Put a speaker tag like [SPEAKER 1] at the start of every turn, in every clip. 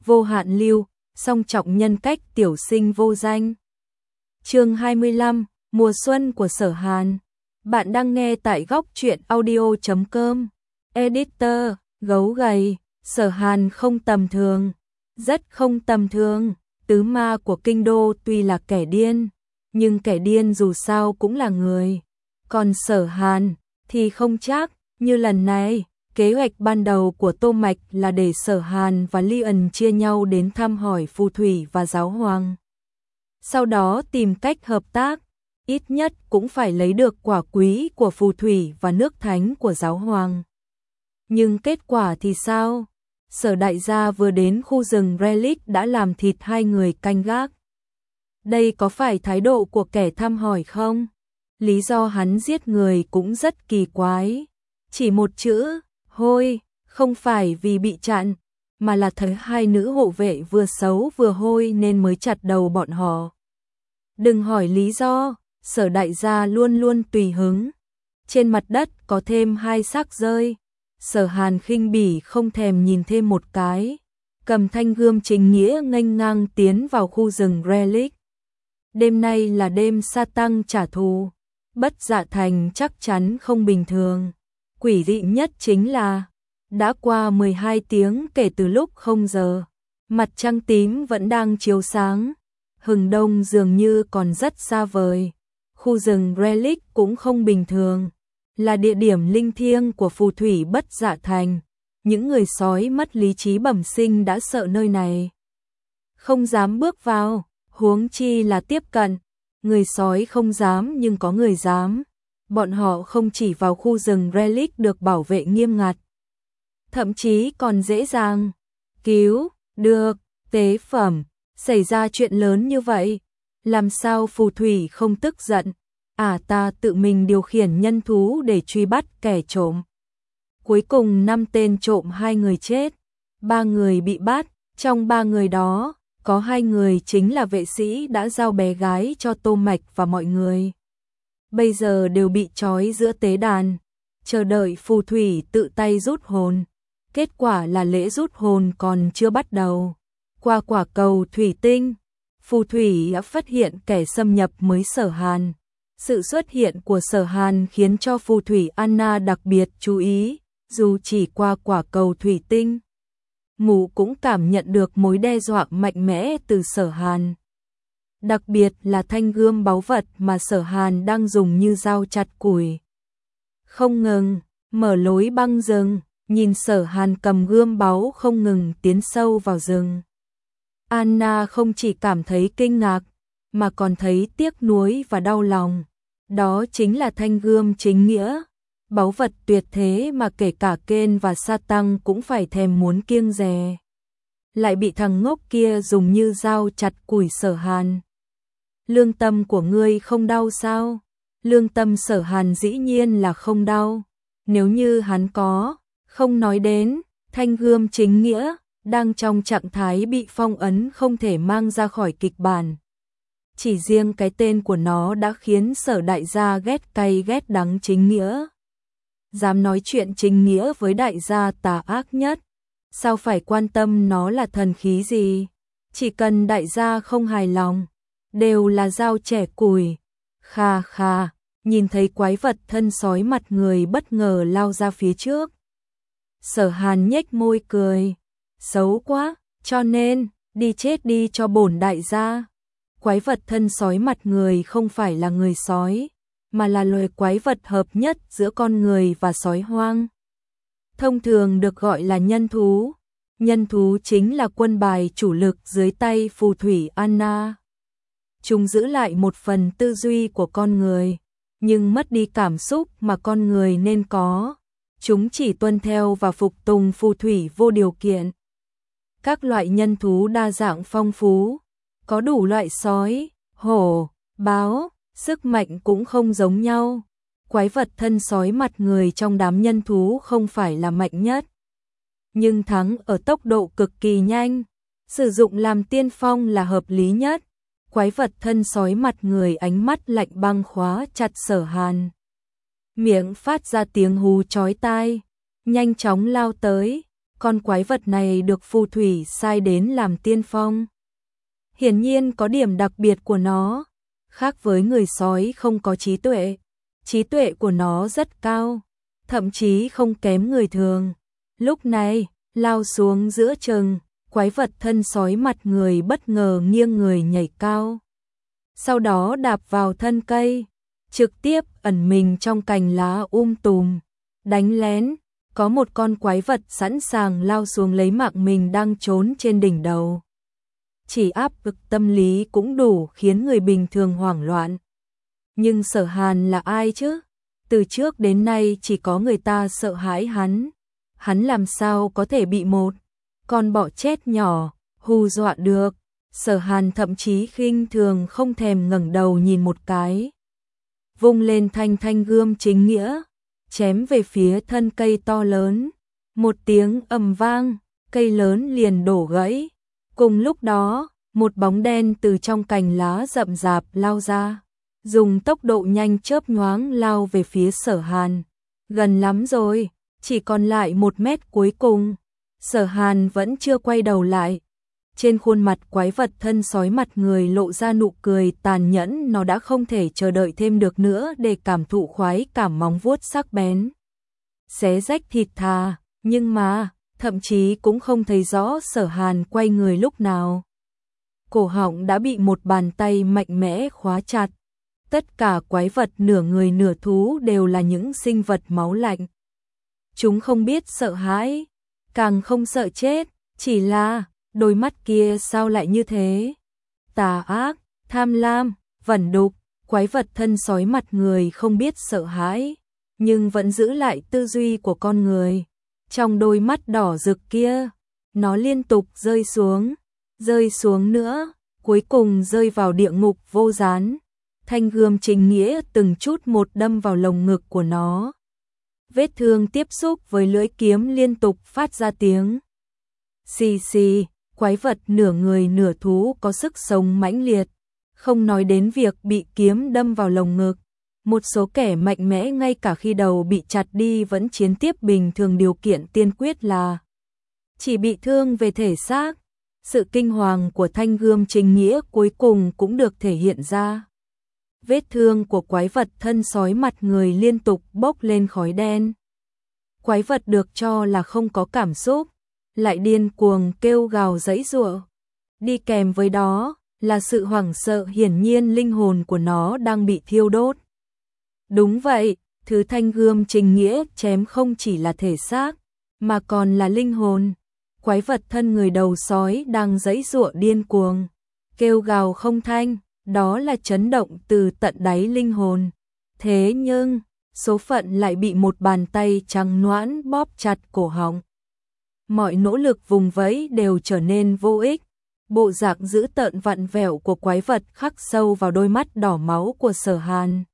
[SPEAKER 1] vô hạn lưu, song trọng nhân cách tiểu sinh vô danh. Chương 25, mùa xuân của Sở Hàn. Bạn đang nghe tại góc truyện audio.com. Editor, gấu gầy, Sở Hàn không tầm thường, rất không tầm thường. Tứ ma của kinh đô tuy là kẻ điên, nhưng kẻ điên dù sao cũng là người. Còn Sở Hàn thì không chắc. Như lần này, kế hoạch ban đầu của Tô Mạch là để Sở Hàn và Lion chia nhau đến thăm hỏi phù thủy và giáo hoàng. Sau đó tìm cách hợp tác, ít nhất cũng phải lấy được quả quý của phù thủy và nước thánh của giáo hoàng. Nhưng kết quả thì sao? Sở đại gia vừa đến khu rừng Relic đã làm thịt hai người canh gác. Đây có phải thái độ của kẻ thăm hỏi không? Lý do hắn giết người cũng rất kỳ quái. Chỉ một chữ, hôi, không phải vì bị chặn, mà là thấy hai nữ hộ vệ vừa xấu vừa hôi nên mới chặt đầu bọn họ. Đừng hỏi lý do, Sở đại gia luôn luôn tùy hứng. Trên mặt đất có thêm hai xác rơi. Sở Hàn khinh bỉ không thèm nhìn thêm một cái, cầm thanh gươm chính nghĩa nghênh ngang tiến vào khu rừng Relic. Đêm nay là đêm sa tăng trả thù, Bất Dạ Thành chắc chắn không bình thường. Quỷ dị nhất chính là, đã qua 12 tiếng kể từ lúc 0 giờ, mặt trăng tím vẫn đang chiếu sáng, hừng đông dường như còn rất xa vời. Khu rừng Relic cũng không bình thường, là địa điểm linh thiêng của phù thủy Bất Dạ Thành. Những người sói mất lý trí bẩm sinh đã sợ nơi này, không dám bước vào, huống chi là tiếp cận. Người sói không dám nhưng có người dám. Bọn họ không chỉ vào khu rừng Relic được bảo vệ nghiêm ngặt, thậm chí còn dễ dàng cứu được tế phẩm. Xảy ra chuyện lớn như vậy, làm sao phù thủy không tức giận? Ta tự mình điều khiển nhân thú để truy bắt kẻ trộm. Cuối cùng 5 tên trộm 2 người chết, 3 người bị bắt. Trong 3 người đó, có 2 người chính là vệ sĩ đã giao bé gái cho Tô Mạch và mọi người. Bây giờ đều bị trói giữa tế đàn, chờ đợi phù thủy tự tay rút hồn. Kết quả là lễ rút hồn còn chưa bắt đầu. Qua quả cầu thủy tinh, phù thủy đã phát hiện kẻ xâm nhập mới Sở Hàn. Sự xuất hiện của Sở Hàn khiến cho phù thủy Anna đặc biệt chú ý, dù chỉ qua quả cầu thủy tinh. Mụ cũng cảm nhận được mối đe dọa mạnh mẽ từ Sở Hàn. Đặc biệt là thanh gươm báu vật mà Sở Hàn đang dùng như dao chặt củi. Không ngừng, mở lối băng rừng, nhìn Sở Hàn cầm gươm báu không ngừng tiến sâu vào rừng. Anna không chỉ cảm thấy kinh ngạc, mà còn thấy tiếc nuối và đau lòng. Đó chính là thanh gươm chính nghĩa, báu vật tuyệt thế mà kể cả Ken và Sa Tăng cũng phải thèm muốn kiêng dè. Lại bị thằng ngốc kia dùng như dao chặt củi. Sở Hàn, lương tâm của ngươi không đau sao? Lương tâm Sở Hàn dĩ nhiên là không đau. Nếu như hắn có, không nói đến, thanh gươm chính nghĩa, đang trong trạng thái bị phong ấn không thể mang ra khỏi kịch bản. Chỉ riêng cái tên của nó đã khiến Sở đại gia ghét cay ghét đắng chính nghĩa. Dám nói chuyện chính nghĩa với đại gia tà ác nhất, sao phải quan tâm nó là thần khí gì? Chỉ cần đại gia không hài lòng, đều là dao chẻ củi. Kha kha, nhìn thấy quái vật thân sói mặt người bất ngờ lao ra phía trước. Sở Hàn nhếch môi cười, xấu quá, cho nên, đi chết đi cho bổn đại gia. Quái vật thân sói mặt người không phải là người sói, mà là loài quái vật hợp nhất giữa con người và sói hoang. Thông thường được gọi là nhân thú. Nhân thú chính là quân bài chủ lực dưới tay phù thủy Anna. Chúng giữ lại một phần tư duy của con người, nhưng mất đi cảm xúc mà con người nên có. Chúng chỉ tuân theo và phục tùng phù thủy vô điều kiện. Các loại nhân thú đa dạng phong phú, có đủ loại sói, hổ, báo, sức mạnh cũng không giống nhau. Quái vật thân sói mặt người trong đám nhân thú không phải là mạnh nhất, nhưng thắng ở tốc độ cực kỳ nhanh, sử dụng làm tiên phong là hợp lý nhất. Quái vật thân sói mặt người ánh mắt lạnh băng khóa chặt Sở Hàn, miệng phát ra tiếng hú chói tai, nhanh chóng lao tới, con quái vật này được phù thủy sai đến làm tiên phong. Hiển nhiên có điểm đặc biệt của nó, khác với người sói không có trí tuệ của nó rất cao, thậm chí không kém người thường. Lúc này, lao xuống giữa chừng, quái vật thân sói mặt người bất ngờ nghiêng người nhảy cao. Sau đó đạp vào thân cây, trực tiếp ẩn mình trong cành lá tùm, đánh lén. Có một con quái vật sẵn sàng lao xuống lấy mạng mình đang trốn trên đỉnh đầu. Chỉ áp lực tâm lý cũng đủ khiến người bình thường hoảng loạn. Nhưng Sở Hàn là ai chứ? Từ trước đến nay chỉ có người ta sợ hãi hắn. Hắn làm sao có thể bị một con bọ chết nhỏ hù dọa được? Sở Hàn thậm chí khinh thường không thèm ngẩng đầu nhìn một cái. Vung lên thanh gươm chính nghĩa, chém về phía thân cây to lớn. Một tiếng ầm vang, cây lớn liền đổ gãy. Cùng lúc đó, một bóng đen từ trong cành lá rậm rạp lao ra, dùng tốc độ nhanh chớp nhoáng lao về phía Sở Hàn. Gần lắm rồi, chỉ còn lại 1 mét cuối cùng. Sở Hàn vẫn chưa quay đầu lại. Trên khuôn mặt quái vật thân sói mặt người lộ ra nụ cười tàn nhẫn, nó đã không thể chờ đợi thêm được nữa để cảm thụ khoái cảm móng vuốt sắc bén. Xé rách thịt thà, nhưng mà, thậm chí cũng không thấy rõ Sở Hàn quay người lúc nào. Cổ họng đã bị một bàn tay mạnh mẽ khóa chặt. Tất cả quái vật nửa người nửa thú đều là những sinh vật máu lạnh. Chúng không biết sợ hãi, càng không sợ chết, chỉ là đôi mắt kia sao lại như thế? Tà ác, tham lam, vẩn đục, quái vật thân sói mặt người không biết sợ hãi, nhưng vẫn giữ lại tư duy của con người. Trong đôi mắt đỏ rực kia, nó liên tục rơi xuống nữa, cuối cùng rơi vào địa ngục vô gián. Thanh gươm chính nghĩa từng chút một đâm vào lồng ngực của nó. Vết thương tiếp xúc với lưỡi kiếm liên tục phát ra tiếng xì xì. Quái vật nửa người nửa thú có sức sống mãnh liệt, không nói đến việc bị kiếm đâm vào lồng ngực. Một số kẻ mạnh mẽ ngay cả khi đầu bị chặt đi vẫn chiến tiếp bình thường, điều kiện tiên quyết là chỉ bị thương về thể xác. Sự kinh hoàng của thanh gươm chính nghĩa cuối cùng cũng được thể hiện ra. Vết thương của quái vật thân sói mặt người liên tục bốc lên khói đen. Quái vật được cho là không có cảm xúc, lại điên cuồng kêu gào giãy giụa. Đi kèm với đó là sự hoảng sợ, hiển nhiên linh hồn của nó đang bị thiêu đốt. Đúng vậy, thứ thanh gươm chính nghĩa chém không chỉ là thể xác, mà còn là linh hồn. Quái vật thân người đầu sói đang giãy giụa điên cuồng, kêu gào không thanh, đó là chấn động từ tận đáy linh hồn. Thế nhưng, số phận lại bị một bàn tay trắng nõn bóp chặt cổ họng. Mọi nỗ lực vùng vẫy đều trở nên vô ích. Bộ dạng dữ tợn vặn vẹo của quái vật khắc sâu vào đôi mắt đỏ máu của Sở Hàn.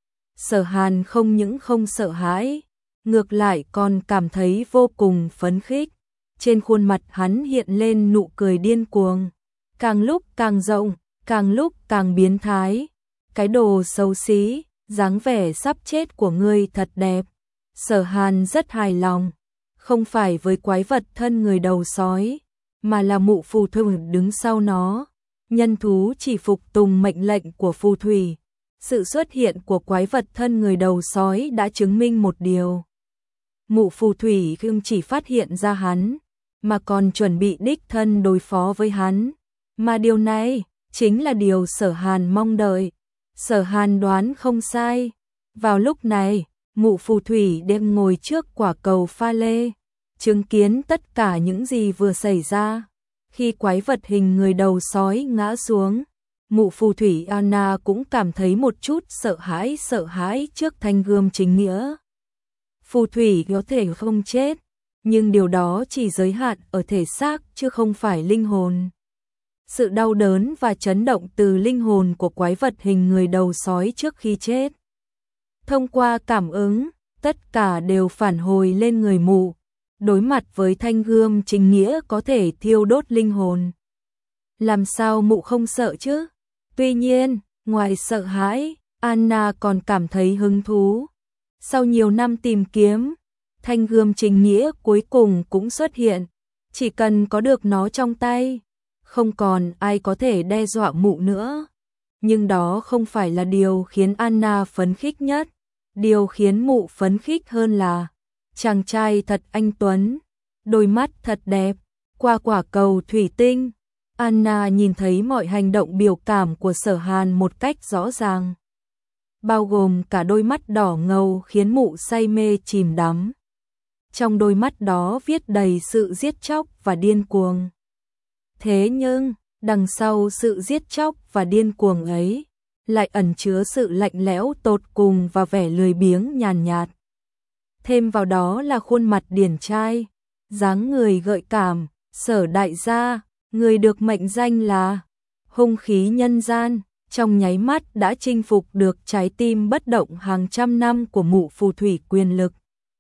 [SPEAKER 1] Sở Hàn không những không sợ hãi, ngược lại còn cảm thấy vô cùng phấn khích. Trên khuôn mặt hắn hiện lên nụ cười điên cuồng, càng lúc càng rộng, càng lúc càng biến thái. Cái đồ xấu xí, dáng vẻ sắp chết của ngươi thật đẹp. Sở Hàn rất hài lòng, không phải với quái vật thân người đầu sói, mà là mụ phù thủy đứng sau nó. Nhân thú chỉ phục tùng mệnh lệnh của phù thủy. Sự xuất hiện của quái vật thân người đầu sói đã chứng minh một điều. Mụ phù thủy không chỉ phát hiện ra hắn, mà còn chuẩn bị đích thân đối phó với hắn. Mà điều này chính là điều Sở Hàn mong đợi. Sở Hàn đoán không sai. Vào lúc này, mụ phù thủy đang ngồi trước quả cầu pha lê, chứng kiến tất cả những gì vừa xảy ra. Khi quái vật hình người đầu sói ngã xuống, mụ phù thủy Anna cũng cảm thấy một chút sợ hãi trước thanh gươm chính nghĩa. Phù thủy có thể không chết, nhưng điều đó chỉ giới hạn ở thể xác chứ không phải linh hồn. Sự đau đớn và chấn động từ linh hồn của quái vật hình người đầu sói trước khi chết, thông qua cảm ứng, tất cả đều phản hồi lên người mụ. Đối mặt với thanh gươm chính nghĩa có thể thiêu đốt linh hồn, làm sao mụ không sợ chứ? Tuy nhiên, ngoài sợ hãi, Anna còn cảm thấy hứng thú. Sau nhiều năm tìm kiếm, thanh gươm chính nghĩa cuối cùng cũng xuất hiện. Chỉ cần có được nó trong tay, không còn ai có thể đe dọa mụ nữa. Nhưng đó không phải là điều khiến Anna phấn khích nhất. Điều khiến mụ phấn khích hơn là chàng trai thật anh tuấn, đôi mắt thật đẹp, qua quả cầu thủy tinh. Anna nhìn thấy mọi hành động biểu cảm của Sở Hàn một cách rõ ràng, bao gồm cả đôi mắt đỏ ngầu khiến mụ say mê chìm đắm. Trong đôi mắt đó viết đầy sự giết chóc và điên cuồng. Thế nhưng, đằng sau sự giết chóc và điên cuồng ấy, lại ẩn chứa sự lạnh lẽo tột cùng và vẻ lười biếng nhàn nhạt. Thêm vào đó là khuôn mặt điển trai, dáng người gợi cảm, Sở đại gia, người được mệnh danh là hung khí nhân gian, trong nháy mắt đã chinh phục được trái tim bất động hàng trăm năm của mụ phù thủy quyền lực.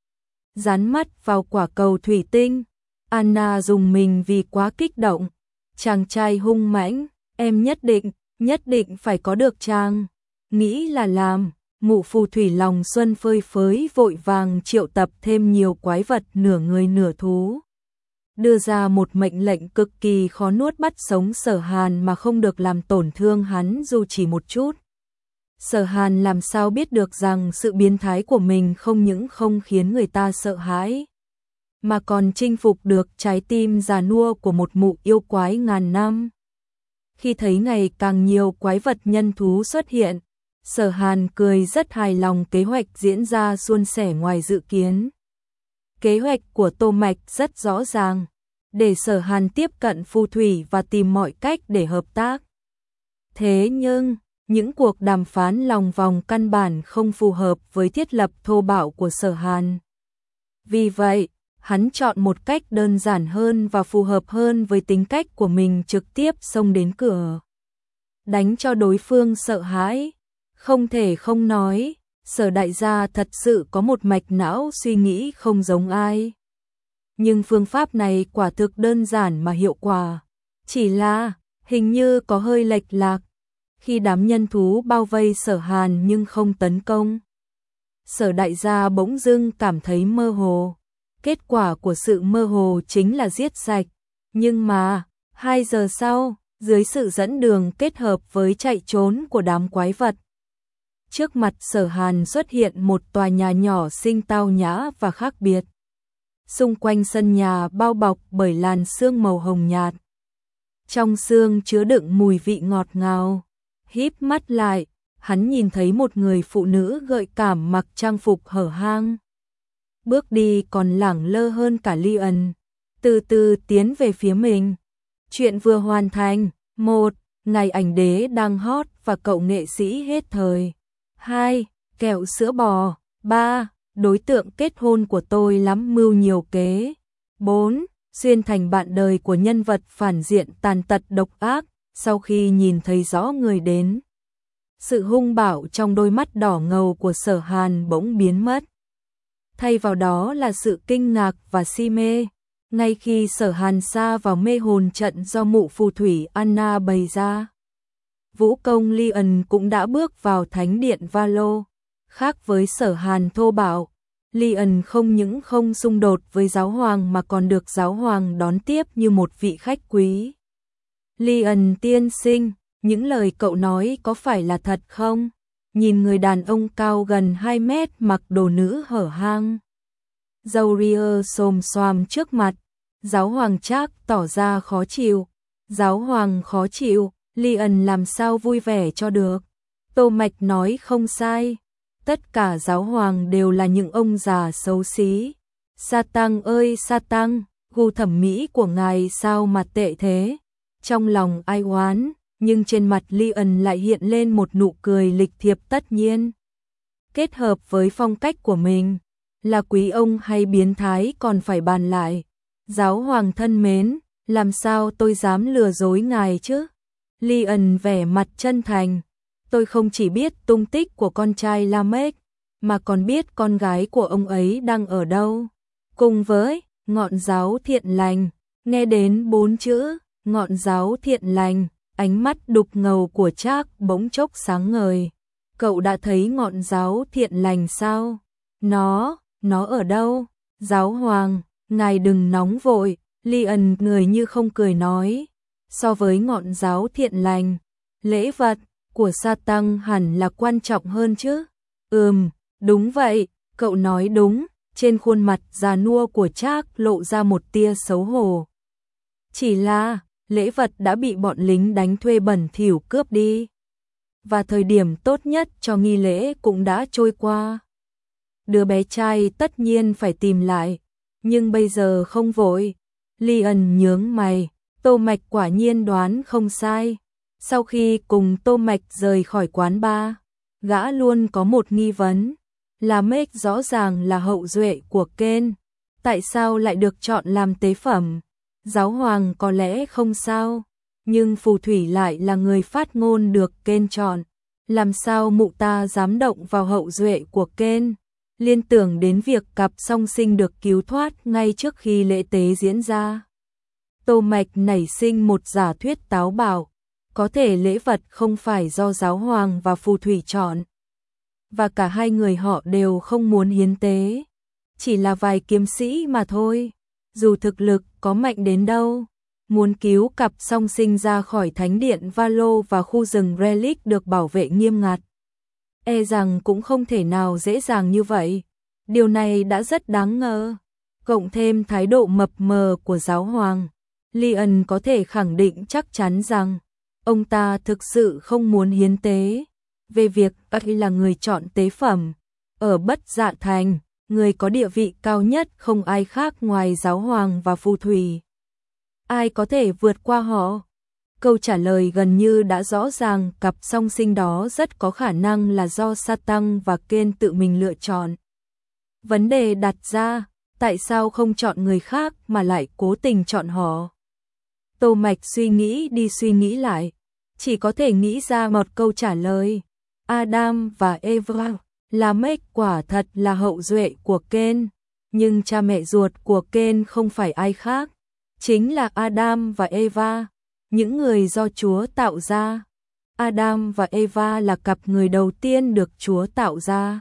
[SPEAKER 1] Dán mắt vào quả cầu thủy tinh, Anna rùng mình vì quá kích động. Chàng trai hung mãnh, em nhất định phải có được chàng. Nghĩ là làm, mụ phù thủy lòng xuân phơi phới vội vàng triệu tập thêm nhiều quái vật nửa người nửa thú. Đưa ra một mệnh lệnh cực kỳ khó nuốt bắt sống Sở Hàn mà không được làm tổn thương hắn dù chỉ một chút. Sở Hàn làm sao biết được rằng sự biến thái của mình không những không khiến người ta sợ hãi, mà còn chinh phục được trái tim già nua của một mụ yêu quái ngàn năm. Khi thấy ngày càng nhiều quái vật nhân thú xuất hiện, Sở Hàn cười rất hài lòng, kế hoạch diễn ra suôn sẻ ngoài dự kiến. Kế hoạch của Tô Mạch rất rõ ràng, để Sở Hàn tiếp cận phù thủy và tìm mọi cách để hợp tác. Thế nhưng, những cuộc đàm phán lòng vòng căn bản không phù hợp với thiết lập thô bạo của Sở Hàn. Vì vậy, hắn chọn một cách đơn giản hơn và phù hợp hơn với tính cách của mình, trực tiếp xông đến cửa. Đánh cho đối phương sợ hãi. Không thể không nói, Sở đại gia thật sự có một mạch não suy nghĩ không giống ai. Nhưng phương pháp này quả thực đơn giản mà hiệu quả. Chỉ là, hình như có hơi lệch lạc. Khi đám nhân thú bao vây Sở Hàn nhưng không tấn công, Sở đại gia bỗng dưng cảm thấy mơ hồ. Kết quả của sự mơ hồ chính là giết sạch. Nhưng mà, 2 giờ sau, dưới sự dẫn đường kết hợp với chạy trốn của đám quái vật, trước mặt Sở Hàn xuất hiện một tòa nhà nhỏ xinh tao nhã và khác biệt. Xung quanh sân nhà bao bọc bởi làn sương màu hồng nhạt. Trong sương chứa đựng mùi vị ngọt ngào. Híp mắt lại, hắn nhìn thấy một người phụ nữ gợi cảm mặc trang phục hở hang. Bước đi còn lẳng lơ hơn cả Lion, từ từ tiến về phía mình. Chuyện vừa hoàn thành. 1. Ngày ảnh đế đang hot và cậu nghệ sĩ hết thời. 2. Kẹo sữa bò. 3. Đối tượng kết hôn của tôi lắm mưu nhiều kế. 4. Xuyên thành bạn đời của nhân vật phản diện tàn tật độc ác. Sau khi nhìn thấy rõ người đến, sự hung bạo trong đôi mắt đỏ ngầu của Sở Hàn bỗng biến mất. Thay vào đó là sự kinh ngạc và si mê. Ngay khi Sở Hàn sa vào mê hồn trận do mụ phù thủy Anna bày ra, vũ công Lion cũng đã bước vào thánh điện Valo. Khác với Sở Hàn thô bạo, Lion không những không xung đột với giáo hoàng mà còn được giáo hoàng đón tiếp như một vị khách quý. Lion tiên sinh, những lời cậu nói có phải là thật không? Nhìn người đàn ông cao gần 2 mét mặc đồ nữ hở hang, râu ria xồm xoàm trước mặt, giáo hoàng Trác tỏ ra khó chịu. Giáo hoàng khó chịu, Lion làm sao vui vẻ cho được. Tô Mạch nói không sai, tất cả giáo hoàng đều là những ông già xấu xí. Satan ơi Satan, gu thẩm mỹ của ngài sao mà tệ thế? Trong lòng ai oán, nhưng trên mặt Lion lại hiện lên một nụ cười lịch thiệp tất nhiên. Kết hợp với phong cách của mình, là quý ông hay biến thái còn phải bàn lại. Giáo hoàng thân mến, làm sao tôi dám lừa dối ngài chứ? Lion vẻ mặt chân thành, tôi không chỉ biết tung tích của con trai Lamech, mà còn biết con gái của ông ấy đang ở đâu. Cùng với ngọn giáo thiện lành, nghe đến 4 chữ ngọn giáo thiện lành, ánh mắt đục ngầu của Trác bỗng chốc sáng ngời. Cậu đã thấy ngọn giáo thiện lành sao? Nó ở đâu? Giáo hoàng, ngài đừng nóng vội, Lion người như không cười nói. So với ngọn giáo thiện lành, lễ vật của sa tăng hẳn là quan trọng hơn chứ. Đúng vậy, cậu nói đúng. Trên khuôn mặt già nua của Trác lộ ra một tia xấu hổ. Chỉ là, lễ vật đã bị bọn lính đánh thuê bẩn thỉu cướp đi. Và thời điểm tốt nhất cho nghi lễ cũng đã trôi qua. Đứa bé trai tất nhiên phải tìm lại, nhưng bây giờ không vội. Lion nhướng mày, Tô Mạch quả nhiên đoán không sai. Sau khi cùng Tô Mạch rời khỏi quán bar, gã luôn có một nghi vấn. Là Meg rõ ràng là hậu duệ của Ken, tại sao lại được chọn làm tế phẩm? Giáo hoàng có lẽ không sao, nhưng phù thủy lại là người phát ngôn được Ken chọn. Làm sao mụ ta dám động vào hậu duệ của Ken? Liên tưởng đến việc cặp song sinh được cứu thoát ngay trước khi lễ tế diễn ra. Tô Mạch nảy sinh một giả thuyết táo bạo, có thể lễ vật không phải do giáo hoàng và phù thủy chọn. Và cả hai người họ đều không muốn hiến tế, chỉ là vài kiếm sĩ mà thôi. Dù thực lực có mạnh đến đâu, muốn cứu cặp song sinh ra khỏi thánh điện Valo và khu rừng Relic được bảo vệ nghiêm ngặt, e rằng cũng không thể nào dễ dàng như vậy. Điều này đã rất đáng ngờ. Cộng thêm thái độ mập mờ của giáo hoàng, Lion có thể khẳng định chắc chắn rằng ông ta thực sự không muốn hiến tế. Về việc ấy là người chọn tế phẩm, ở Bất Dạ Thành, người có địa vị cao nhất không ai khác ngoài giáo hoàng và phù thủy. Ai có thể vượt qua họ? Câu trả lời gần như đã rõ ràng, cặp song sinh đó rất có khả năng là do Satan và Ken tự mình lựa chọn. Vấn đề đặt ra, tại sao không chọn người khác mà lại cố tình chọn họ? Tô Mạch suy nghĩ đi suy nghĩ lại, chỉ có thể nghĩ ra một câu trả lời. Adam và Eva, Lamech quả thật là hậu duệ của Ken, nhưng cha mẹ ruột của Ken không phải ai khác, chính là Adam và Eva, những người do Chúa tạo ra. Adam và Eva là cặp người đầu tiên được Chúa tạo ra.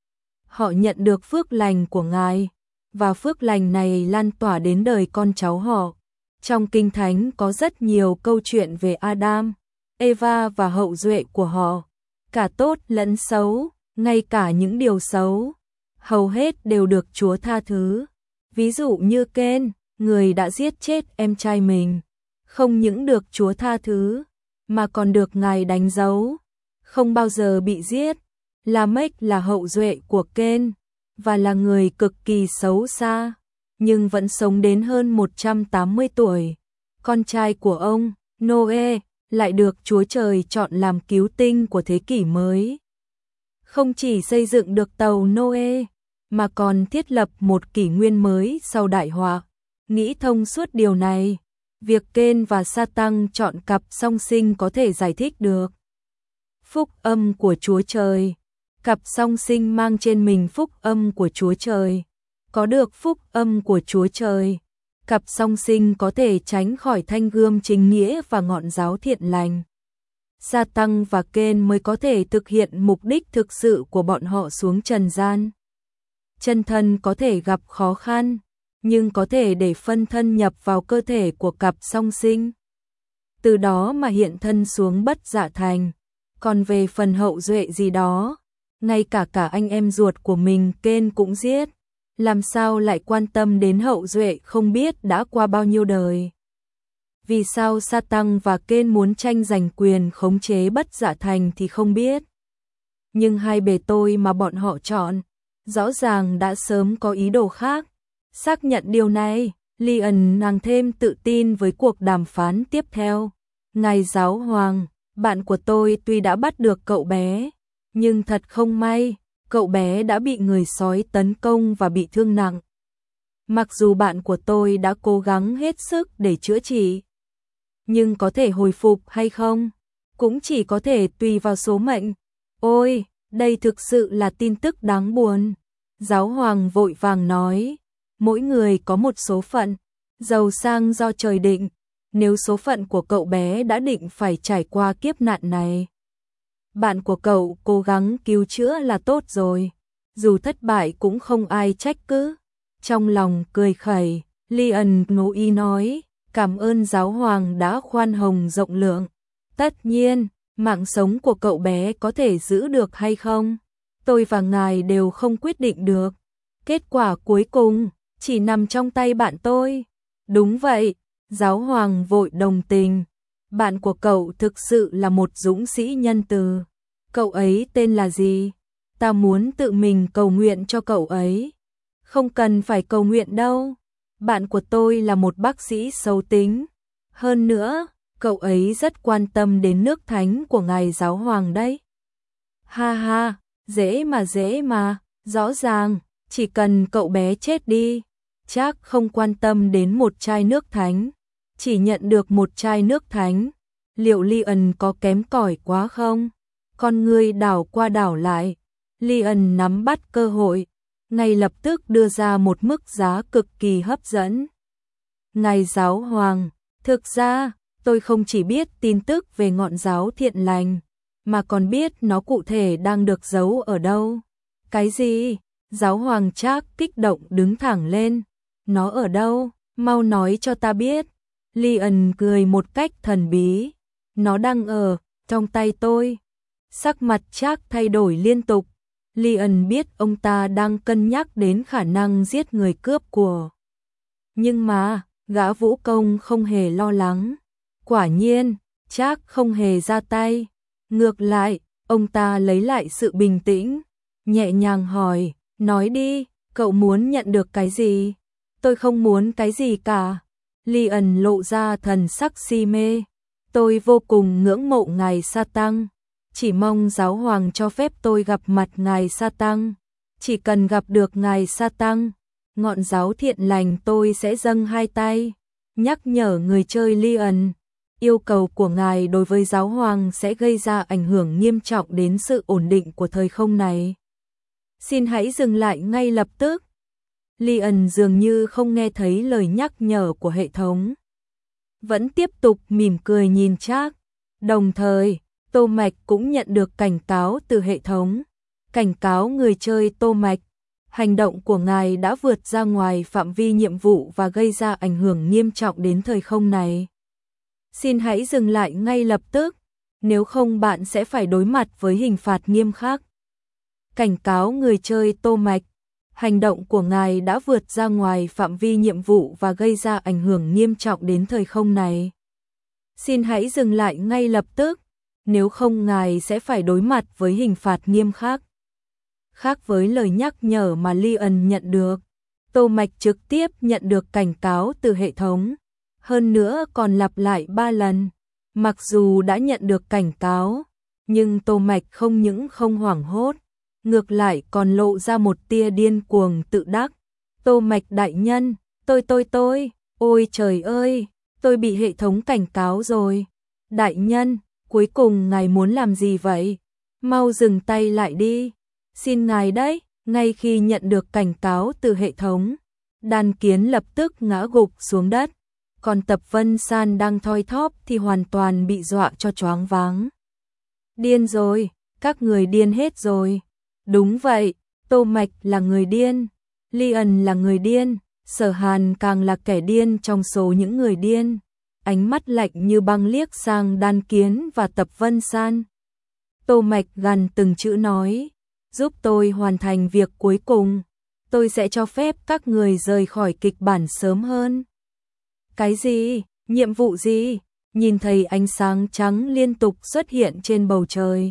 [SPEAKER 1] Họ nhận được phước lành của Ngài, và phước lành này lan tỏa đến đời con cháu họ. Trong Kinh Thánh có rất nhiều câu chuyện về Adam, Eva và hậu duệ của họ, cả tốt lẫn xấu, ngay cả những điều xấu, hầu hết đều được Chúa tha thứ. Ví dụ như Ken, người đã giết chết em trai mình, không những được Chúa tha thứ, mà còn được Ngài đánh dấu, không bao giờ bị giết. Lamech là hậu duệ của Ken, và là người cực kỳ xấu xa, nhưng vẫn sống đến hơn 180 tuổi. Con trai của ông, Noe, lại được Chúa Trời chọn làm cứu tinh của thế kỷ mới. Không chỉ xây dựng được tàu Noe, mà còn thiết lập một kỷ nguyên mới sau đại họa. Nghĩ thông suốt điều này, việc Ken và Satan chọn cặp song sinh có thể giải thích được. Phúc âm của Chúa Trời. Cặp song sinh mang trên mình phúc âm của Chúa Trời. Có được phúc âm của Chúa Trời, cặp song sinh có thể tránh khỏi thanh gươm chính nghĩa và ngọn giáo thiện lành. Satan và Ken mới có thể thực hiện mục đích thực sự của bọn họ xuống trần gian. Chân thân có thể gặp khó khăn, nhưng có thể để phân thân nhập vào cơ thể của cặp song sinh, từ đó mà hiện thân xuống Bất Dạ Thành. Còn về phần hậu duệ gì đó, ngay cả anh em ruột của mình Ken cũng giết, làm sao lại quan tâm đến hậu duệ không biết đã qua bao nhiêu đời. Vì sao Satan và Ken muốn tranh giành quyền khống chế Bất Dạ Thành thì không biết. Nhưng hai bề tôi mà bọn họ chọn, rõ ràng đã sớm có ý đồ khác. Xác nhận điều này, Lion càng thêm tự tin với cuộc đàm phán tiếp theo. Ngài giáo hoàng, bạn của tôi tuy đã bắt được cậu bé, nhưng thật không may, cậu bé đã bị người sói tấn công và bị thương nặng. Mặc dù bạn của tôi đã cố gắng hết sức để chữa trị, nhưng có thể hồi phục hay không, cũng chỉ có thể tùy vào số mệnh. Ôi, đây thực sự là tin tức đáng buồn. Giáo hoàng vội vàng nói, mỗi người có một số phận, giàu sang do trời định. Nếu số phận của cậu bé đã định phải trải qua kiếp nạn này, bạn của cậu cố gắng cứu chữa là tốt rồi. Dù thất bại cũng không ai trách cứ. Trong lòng cười khẩy, Lian ngụ ý nói, cảm ơn giáo hoàng đã khoan hồng rộng lượng. Tất nhiên, mạng sống của cậu bé có thể giữ được hay không, tôi và ngài đều không quyết định được. Kết quả cuối cùng chỉ nằm trong tay bạn tôi. Đúng vậy, giáo hoàng vội đồng tình. Bạn của cậu thực sự là một dũng sĩ nhân từ. Cậu ấy tên là gì? Ta muốn tự mình cầu nguyện cho cậu ấy. Không cần phải cầu nguyện đâu. Bạn của tôi là một bác sĩ xấu tính. Hơn nữa, cậu ấy rất quan tâm đến nước thánh của ngài giáo hoàng đấy. Ha ha, dễ mà, rõ ràng, chỉ cần cậu bé chết đi, chắc không quan tâm đến một chai nước thánh, chỉ nhận được một chai nước thánh. Liệu Lian có kém cỏi quá không? Con người đảo qua đảo lại, Lian nắm bắt cơ hội, ngay lập tức đưa ra một mức giá cực kỳ hấp dẫn. Ngài giáo hoàng, thực ra, tôi không chỉ biết tin tức về ngọn giáo thiện lành, mà còn biết nó cụ thể đang được giấu ở đâu. Cái gì? Giáo hoàng Trác kích động đứng thẳng lên. Nó ở đâu? Mau nói cho ta biết. Lian cười một cách thần bí. Nó đang ở trong tay tôi. Sắc mặt Trác thay đổi liên tục. Lian biết ông ta đang cân nhắc đến khả năng giết người cướp của. Nhưng mà, gã vũ công không hề lo lắng. Quả nhiên, Trác không hề ra tay. Ngược lại, ông ta lấy lại sự bình tĩnh, nhẹ nhàng hỏi, nói đi, cậu muốn nhận được cái gì? Tôi không muốn cái gì cả. Lian lộ ra thần sắc si mê. Tôi vô cùng ngưỡng mộ ngài Sa-tăng. Chỉ mong giáo hoàng cho phép tôi gặp mặt ngài Sa-tăng. Chỉ cần gặp được ngài Sa-tăng, ngọn giáo thiện lành tôi sẽ dâng hai tay. Nhắc nhở người chơi Lian, yêu cầu của ngài đối với giáo hoàng sẽ gây ra ảnh hưởng nghiêm trọng đến sự ổn định của thời không này. Xin hãy dừng lại ngay lập tức. Lian dường như không nghe thấy lời nhắc nhở của hệ thống. Vẫn tiếp tục mỉm cười nhìn Trác. Đồng thời, Tô Mạch cũng nhận được cảnh cáo từ hệ thống. Cảnh cáo người chơi Tô Mạch. Hành động của ngài đã vượt ra ngoài phạm vi nhiệm vụ và gây ra ảnh hưởng nghiêm trọng đến thời không này. Xin hãy dừng lại ngay lập tức, nếu không bạn sẽ phải đối mặt với hình phạt nghiêm khắc. Cảnh cáo người chơi Tô Mạch. Hành động của ngài đã vượt ra ngoài phạm vi nhiệm vụ và gây ra ảnh hưởng nghiêm trọng đến thời không này. Xin hãy dừng lại ngay lập tức, nếu không ngài sẽ phải đối mặt với hình phạt nghiêm khắc. Khác với lời nhắc nhở mà Lian nhận được, Tô Mạch trực tiếp nhận được cảnh cáo từ hệ thống. Hơn nữa còn lặp lại 3 lần. Mặc dù đã nhận được cảnh cáo, nhưng Tô Mạch không những không hoảng hốt, ngược lại còn lộ ra một tia điên cuồng tự đắc. Tô Mạch đại nhân, tôi, ôi trời ơi, tôi bị hệ thống cảnh cáo rồi. Đại nhân, cuối cùng ngài muốn làm gì vậy? Mau dừng tay lại đi. Xin ngài đấy. Ngay khi nhận được cảnh cáo từ hệ thống, Đan Kiến lập tức ngã gục xuống đất. Còn Tập Vân San đang thoi thóp thì hoàn toàn bị dọa cho choáng váng. Điên rồi, các người điên hết rồi. Đúng vậy, Tô Mạch là người điên, Lian là người điên, Sở Hàn càng là kẻ điên trong số những người điên. Ánh mắt lạnh như băng liếc sang Đan Kiến và Tập Vân San. Tô Mạch gằn từng chữ nói, giúp tôi hoàn thành việc cuối cùng, tôi sẽ cho phép các người rời khỏi kịch bản sớm hơn. Cái gì? Nhiệm vụ gì? Nhìn thấy ánh sáng trắng liên tục xuất hiện trên bầu trời.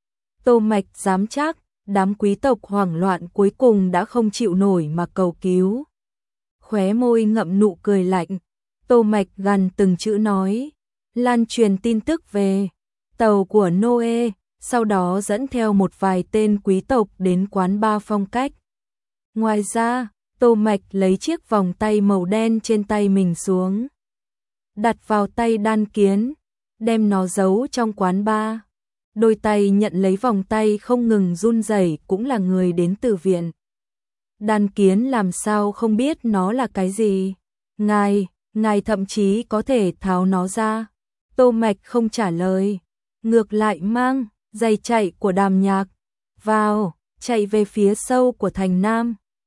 [SPEAKER 1] Tô Mạch dám chắc, đám quý tộc hoảng loạn cuối cùng đã không chịu nổi mà cầu cứu. Khóe môi ngậm nụ cười lạnh, Tô Mạch gằn từng chữ nói, lan truyền tin tức về tàu của Noe, sau đó dẫn theo một vài tên quý tộc đến quán bar phong cách. Ngoài ra, Tô Mạch lấy chiếc vòng tay màu đen trên tay mình xuống, đặt vào tay Đan Kiến, đem nó giấu trong quán bar. Đôi tay nhận lấy vòng tay không ngừng run rẩy cũng là người đến từ viện. Đan Kiến làm sao không biết nó là cái gì? Ngài thậm chí có thể tháo nó ra. Tô Mạch không trả lời, ngược lại mang giày chạy của Đàm Nhạc vào, chạy về phía sâu của thành Nam.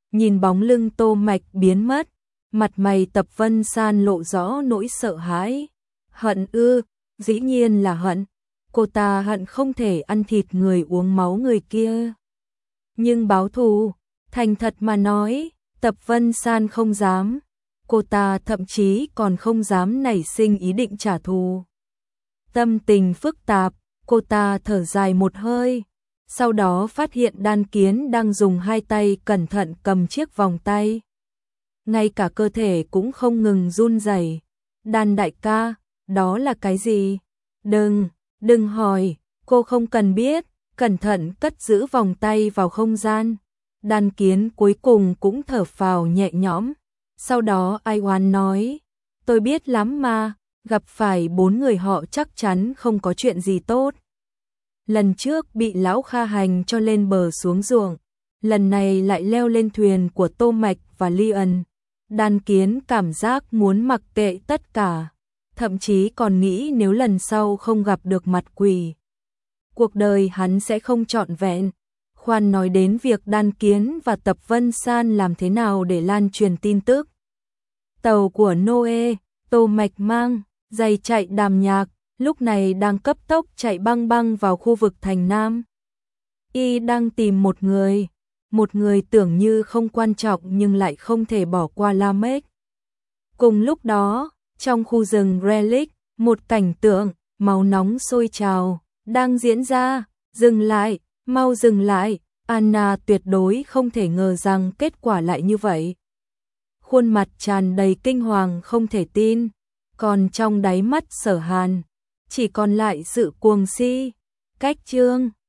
[SPEAKER 1] Nhìn bóng lưng Tô Mạch biến mất, mặt mày Tập Vân San lộ rõ nỗi sợ hãi. Hận ư? Dĩ nhiên là hận. Cô ta hận không thể ăn thịt người uống máu người kia. Nhưng báo thù, thành thật mà nói, Tập Vân San không dám. Cô ta thậm chí còn không dám nảy sinh ý định trả thù. Tâm tình phức tạp, cô ta thở dài một hơi. Sau đó phát hiện Đan Kiến đang dùng hai tay cẩn thận cầm chiếc vòng tay. Ngay cả cơ thể cũng không ngừng run rẩy. Đan đại ca, đó là cái gì? Đừng hỏi, cô không cần biết, cẩn thận cất giữ vòng tay vào không gian. Đan Kiến cuối cùng cũng thở phào nhẹ nhõm. Sau đó Ai Oán nói, tôi biết lắm mà, gặp phải 4 người họ chắc chắn không có chuyện gì tốt. Lần trước bị lão Kha hành cho lên bờ xuống ruộng, lần này lại leo lên thuyền của Tô Mạch và Lion. Đan Kiến cảm giác muốn mặc kệ tất cả, thậm chí còn nghĩ nếu lần sau không gặp được mặt quỷ, cuộc đời hắn sẽ không trọn vẹn. Khoan nói đến việc Đan Kiến và Tập Vân San làm thế nào để lan truyền tin tức. Tàu của Noe, Tô Mạch mang, giày chạy Đàm Nhạc, lúc này đang cấp tốc chạy băng băng vào khu vực thành Nam. Y đang tìm một người tưởng như không quan trọng nhưng lại không thể bỏ qua La Mech. Cùng lúc đó, trong khu rừng Relic, một cảnh tượng máu nóng sôi trào đang diễn ra. Dừng lại, mau dừng lại. Anna tuyệt đối không thể ngờ rằng kết quả lại như vậy. Khuôn mặt tràn đầy kinh hoàng không thể tin, còn trong đáy mắt Sở Hàn chỉ còn lại sự cuồng si. Cách chương